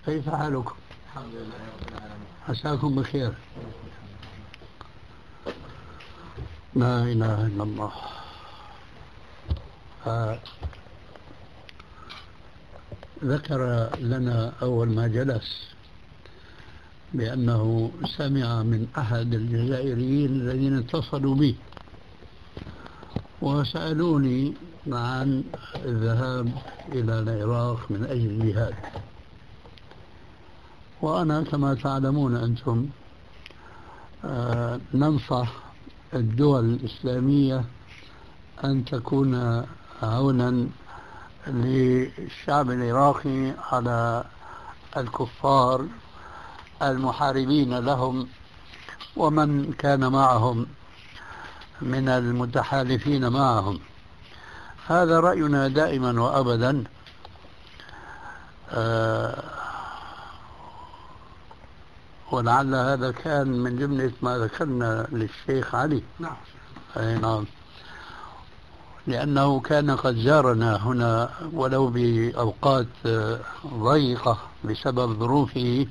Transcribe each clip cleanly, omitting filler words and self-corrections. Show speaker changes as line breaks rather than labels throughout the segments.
كيف حالكم؟
الحمد لله رب العالمين.
عساكم بخير. لا إله إلا الله. ذكر لنا أول ما جلس بأنه سمع من أحد الجزائريين الذين اتصلوا بي وسألوني عن الذهاب إلى العراق من أجل الجهاد. وأنا كما تعلمون أنتم ننصح الدول الإسلامية أن تكون عونا للشعب العراقي على الكفار المحاربين لهم ومن كان معهم من المتحالفين معهم. هذا رأينا دائما وأبدا. ولعل هذا كان من جملة ما ذكرنا للشيخ علي.
نعم.
أي نعم، لأنه كان قد زارنا هنا ولو بأوقات ضيقة بسبب ظروفه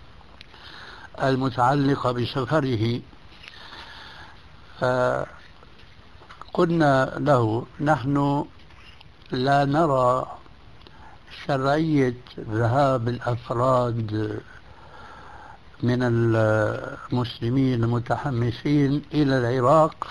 المتعلقة بسفره. فقلنا له نحن لا نرى شرعية ذهاب الأفراد من المسلمين المتحمسين إلى العراق،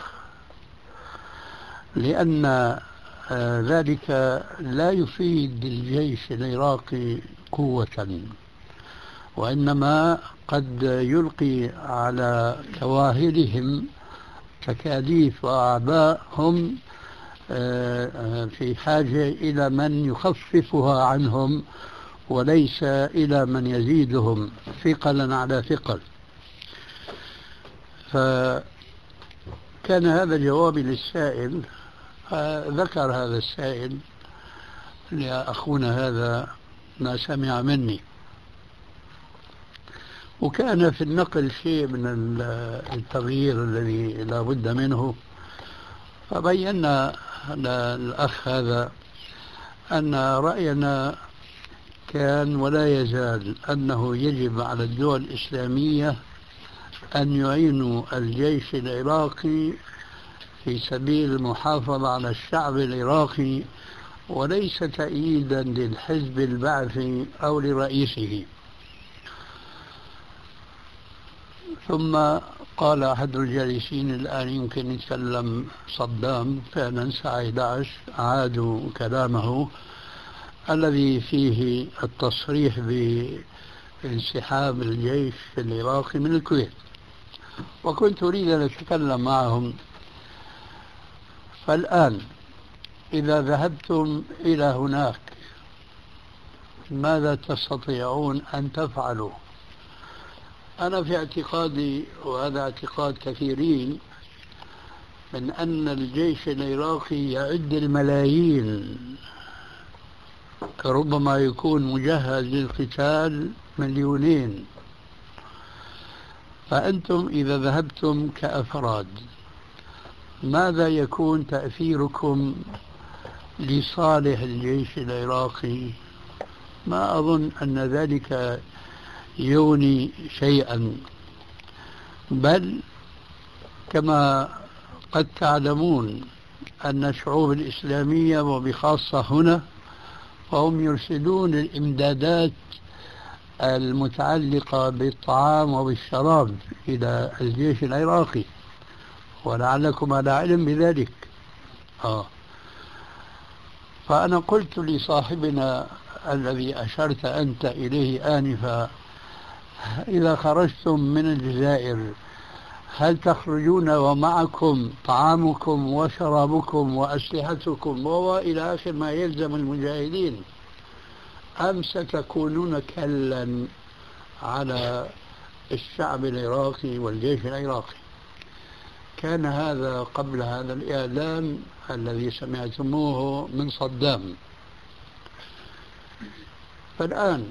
لأن ذلك لا يفيد الجيش العراقي قوة، وإنما قد يلقي على كواهلهم تكاليف وأعباء هم في حاجة إلى من يخففها عنهم وليس إلى من يزيدهم ثقلا على ثقل. فكان هذا جوابي للسائل. ذكر هذا السائل لأخونا هذا ما سمع مني، وكان في النقل شيء من التغيير الذي لا بد منه. فبينا للأخ هذا أن رأينا كان ولا يزال أنه يجب على الدول الإسلامية أن يعينوا الجيش العراقي في سبيل المحافظة على الشعب العراقي وليس تأييدا للحزب البعثي أو لرئيسه. ثم قال أحد الجالسين الآن يمكن يتكلم صدام، فعلا الساعة 11 عادوا كلامه الذي فيه التصريح بانسحاب الجيش العراقي من الكويت، وكنت أريد أن أتكلم معهم. فالآن إذا ذهبتم إلى هناك ماذا تستطيعون أن تفعلوا؟ أنا في اعتقادي، وهذا اعتقاد كثيرين، من أن الجيش العراقي يعد الملايين، ربما يكون مجهز للقتال 2,000,000. فأنتم إذا ذهبتم كأفراد ماذا يكون تأثيركم لصالح الجيش العراقي؟ ما أظن أن ذلك يغني شيئا، بل كما قد تعلمون أن الشعوب الإسلامية وبخاصة هنا فهم يرسلون الإمدادات المتعلقة بالطعام وبالشراب إلى الجيش العراقي، ولعلكم على علم بذلك. فأنا قلت لصاحبنا الذي أشرت أنت إليه آنفا: إذا خرجتم من الجزائر هل تخرجون ومعكم طعامكم وشرابكم وأسلحتكم وإلى آخر ما يلزم المجاهدين، أم ستكونون كلا على الشعب العراقي والجيش العراقي؟ كان هذا قبل هذا الإعلان الذي سمعتموه من صدام. فالآن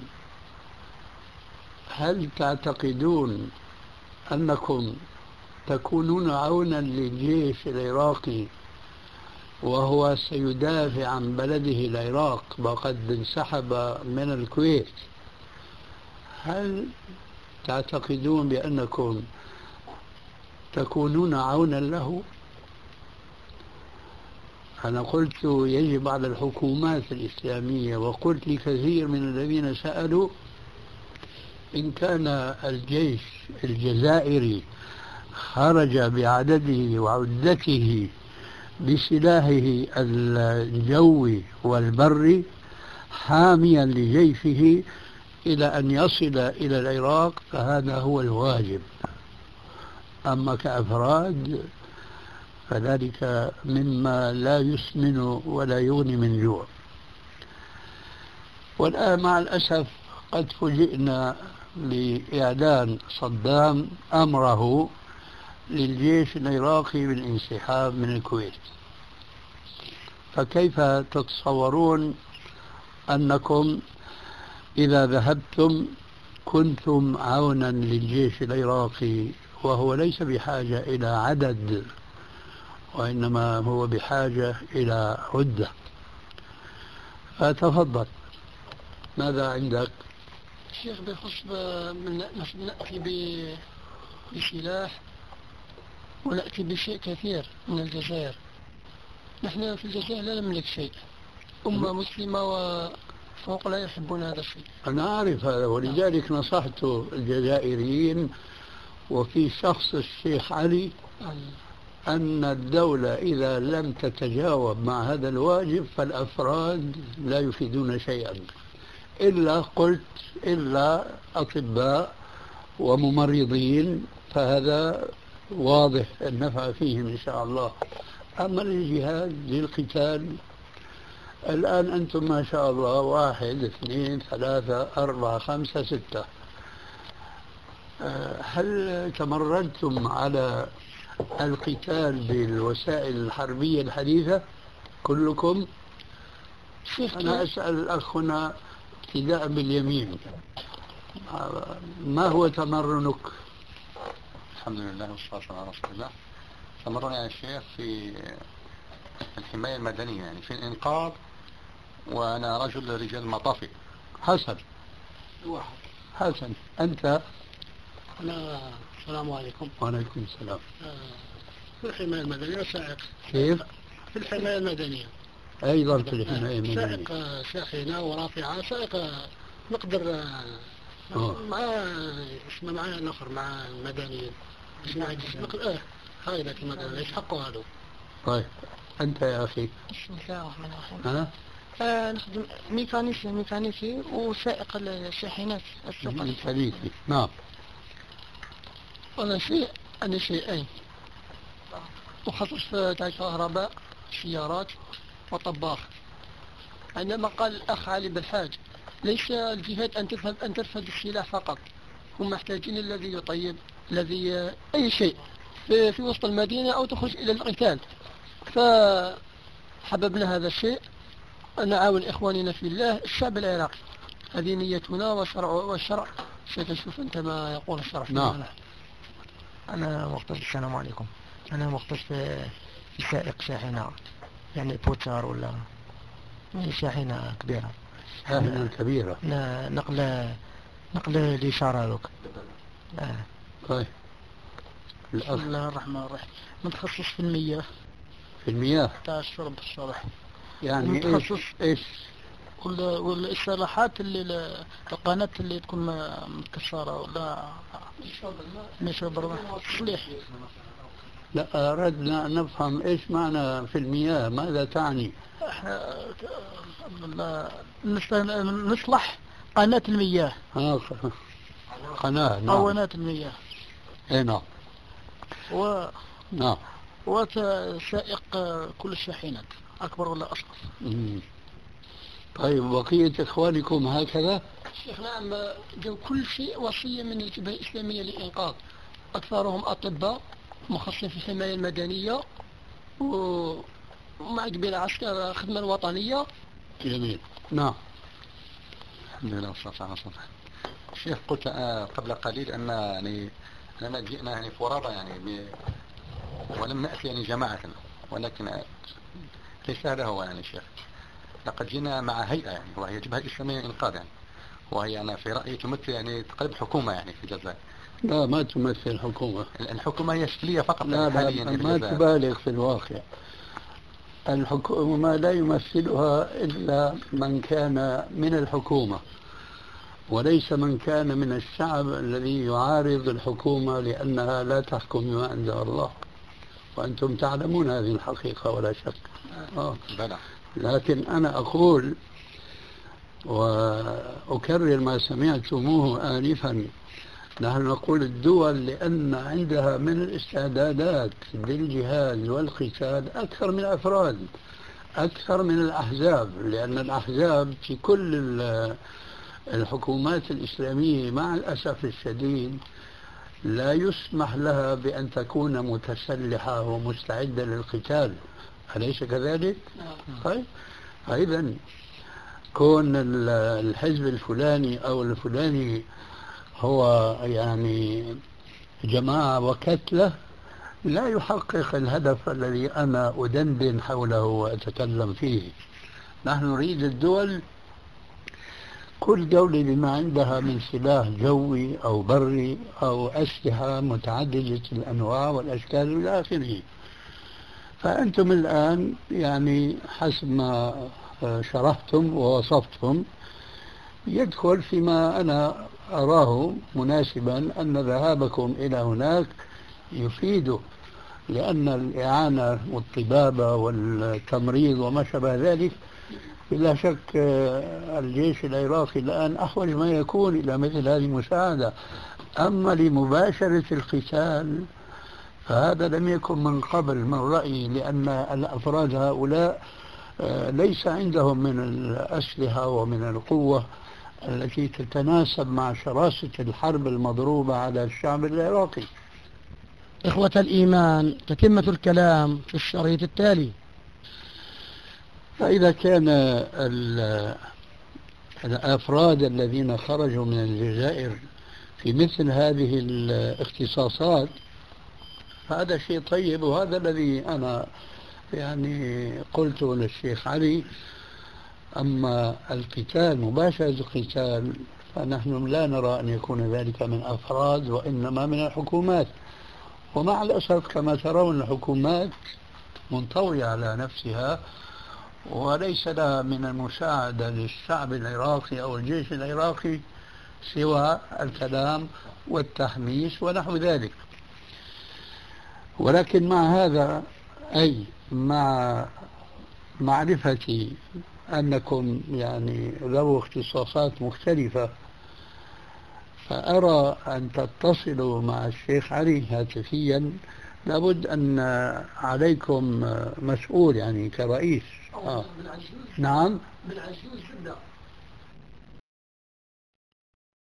هل تعتقدون أنكم تكونون عونا للجيش العراقي وهو سيدافع عن بلده العراق وقد انسحب من الكويت، هل تعتقدون بأنكم تكونون عونا له؟ أنا قلت يجب على الحكومات الإسلامية، وقلت لكثير من الذين سألوا إن كان الجيش الجزائري خرج بعدده وعدته بسلاحه الجوي والبري حاميا لجيشه إلى أن يصل إلى العراق فهذا هو الواجب. أما كأفراد فذلك مما لا يسمن ولا يغني من جوع. والآن مع الأسف قد فوجئنا بإعلان صدام أمره للجيش العراقي بالانسحاب من الكويت. فكيف تتصورون أنكم إذا ذهبتم كنتم عونا للجيش العراقي، وهو ليس بحاجة إلى عدد وإنما هو بحاجة إلى عدة؟ فتفضل، ماذا عندك؟
الشيخ بخص نأتي بسلاح ونأتي بشيء كثير من الجزائر. نحن في الجزائر لا نملك شيء، أمة مسلمة وفوق لا يحبون هذا الشيء.
أنا أعرف هذا، ولذلك نصحت الجزائريين وفي شخص الشيخ علي أن الدولة إذا لم تتجاوب مع هذا الواجب فالأفراد لا يفيدون شيئا، إلا قلت إلا أطباء وممرضين، فهذا واضح النفع فيهم إن شاء الله. أما الجهاد للقتال الآن أنتم ما شاء الله 1 2 3 4 5 6، هل تمردتم على القتال بالوسائل الحربية الحديثة كلكم؟ أنا أسأل الأخ هنا ابتداء باليمين، ما هو تمرنك؟
الحمد لله والصلاة والسلام على رسول الله. تمرن يا شيخ في الحماية المدنية، يعني في الإنقاذ، وأنا رجل مطافي.
حسن، أنت؟
أنا السلام عليكم.
وعليكم السلام.
في الحماية المدنية سائق.
كيف؟
في الحماية المدنية
أيضا في الحماية المدنية
سائق شاحنة ورافعة، سائق نقدر مع نخر مع المدنيين نقدر هاي لك المدنيين يسحقوا هذا.
طيب أنت يا أخي؟
بسم الله الرحمن الرحيم. نخدم ميكانيكي وسائق الشاحنات الثقل.
ميكانيكي، نعم.
أنا شيئين، مخصص في كهرباء سيارات وطباخ. عندما قال الأخ علي بالحاج ليس الجهاد أن ترفض السلاح فقط، هم محتاجين الذي يطيب، الذي أي شيء في وسط المدينة أو تخرج إلى القتال. فحببنا هذا الشيء، نعاون إخواننا في الله الشعب العراقي. هذه نيتنا، والشرع ستشوف أنت ما يقول الشرع.
نعم.
أنا مختص، السلام عليكم، أنا مختص في سائق شاحنة، يعني بوتشار ولا شاحنة كبيرة.
شاحنة كبيرة.
نقل الإشارة ذوك.
طيب.
بسم الله الرحمن الرحيم. متخصص في المياه.
في المياه؟
تاع الشرب الصالح.
يعني
متخصص
إيش؟
والإصلاحات اللي القناة اللي تكون مكسرة ولا نشرب الماء تصليح.
لا، أردنا أن نفهم إيش معنى في المياه، ماذا تعني؟
نصلح قناة المياه.
قناة، نعم.
قنوات المياه.
اي نعم. نعم.
وسائق كل الشاحنات أكبر ولا أصغر.
طيب بقية إخوانكم هكذا؟
شيخ نعم، جو كل شيء وصية من الجبهة الإسلامية للإنقاذ، أكثرهم أطباء مخصصين في الحماية المدنية ومع قبيلة عسكر الخدمة الوطنية.
جميل. نعم.
الحمد لله والصلاة والسلام على رسول الله. شيخ قلت قبل قليل أن يعني أننا جئنا يعني فرادى يعني ولم نأتي يعني جماعة، ولكن ليس هذا هو يعني شيخ. لقد جئنا مع هيئة يعني، وهي جبهة إسلامية إنقاذ يعني، وهي أنا في رأيي تمثل يعني تقريبا حكومة يعني في الجزائر.
لا، ما تمثل حكومة.
الحكومة هي شكلية فقط
لا
حاليا
لا،
في
ما
الجزائر.
تبالغ في الواقع. الحكومة لا يمثلها إلا من كان من الحكومة، وليس من كان من الشعب الذي يعارض الحكومة لأنها لا تحكم بما أنزل الله، وأنتم تعلمون هذه الحقيقة ولا شك.
بلى.
لكن أنا أقول وأكرر ما سمعتموه آنفا، نحن نقول الدول لأن عندها من الاستعدادات للجهاد والقتال أكثر من الأفراد، أكثر من الأحزاب، لأن الأحزاب في كل الحكومات الإسلامية مع الأسف الشديد لا يسمح لها بأن تكون متسلحة ومستعدة للقتال، أليس كذلك؟ طيب، إذا كون الحزب الفلاني أو الفلاني هو يعني جماعة وكتلة لا يحقق الهدف الذي أنا أدندن حوله وأتكلم فيه. نحن نريد الدول، كل دولة بما عندها من سلاح جوي أو بري أو أسلحة متعددة الأنواع والأشكال إلى آخره. فأنتم الآن يعني حسب ما شرحتم ووصفتم يدخل فيما أنا أراه مناسبا أن ذهابكم إلى هناك يفيده، لأن الإعانة والطبابة والتمريض وما شابه ذلك بلا شك الجيش العراقي الآن أحوج ما يكون إلى مثل هذه المساعدة. أما لمباشرة القتال فهذا لم يكن من قبل من رأيي، لأن الأفراد هؤلاء ليس عندهم من الأسلحة ومن القوة التي تتناسب مع شراسة الحرب المضروبة على الشعب العراقي.
إخوة الإيمان، تتمة الكلام في الشريط التالي.
فإذا كان الأفراد الذين خرجوا من الجزائر في مثل هذه الاختصاصات فهذا شيء طيب، وهذا الذي أنا يعني قلته للشيخ علي. أما القتال، مباشرة القتال، فنحن لا نرى أن يكون ذلك من أفراد وإنما من الحكومات، ومع الأسف كما ترون الحكومات منطوية على نفسها وليس لها من المساعدة للشعب العراقي أو الجيش العراقي سوى الكلام والتحميس ونحو ذلك. ولكن مع هذا، أي مع معرفتي أنكم يعني ذو اختصاصات مختلفة، فأرى أن تتصلوا مع الشيخ علي هاتفيا. لابد أن عليكم مسؤول يعني كرئيس. نعم،
من عجوز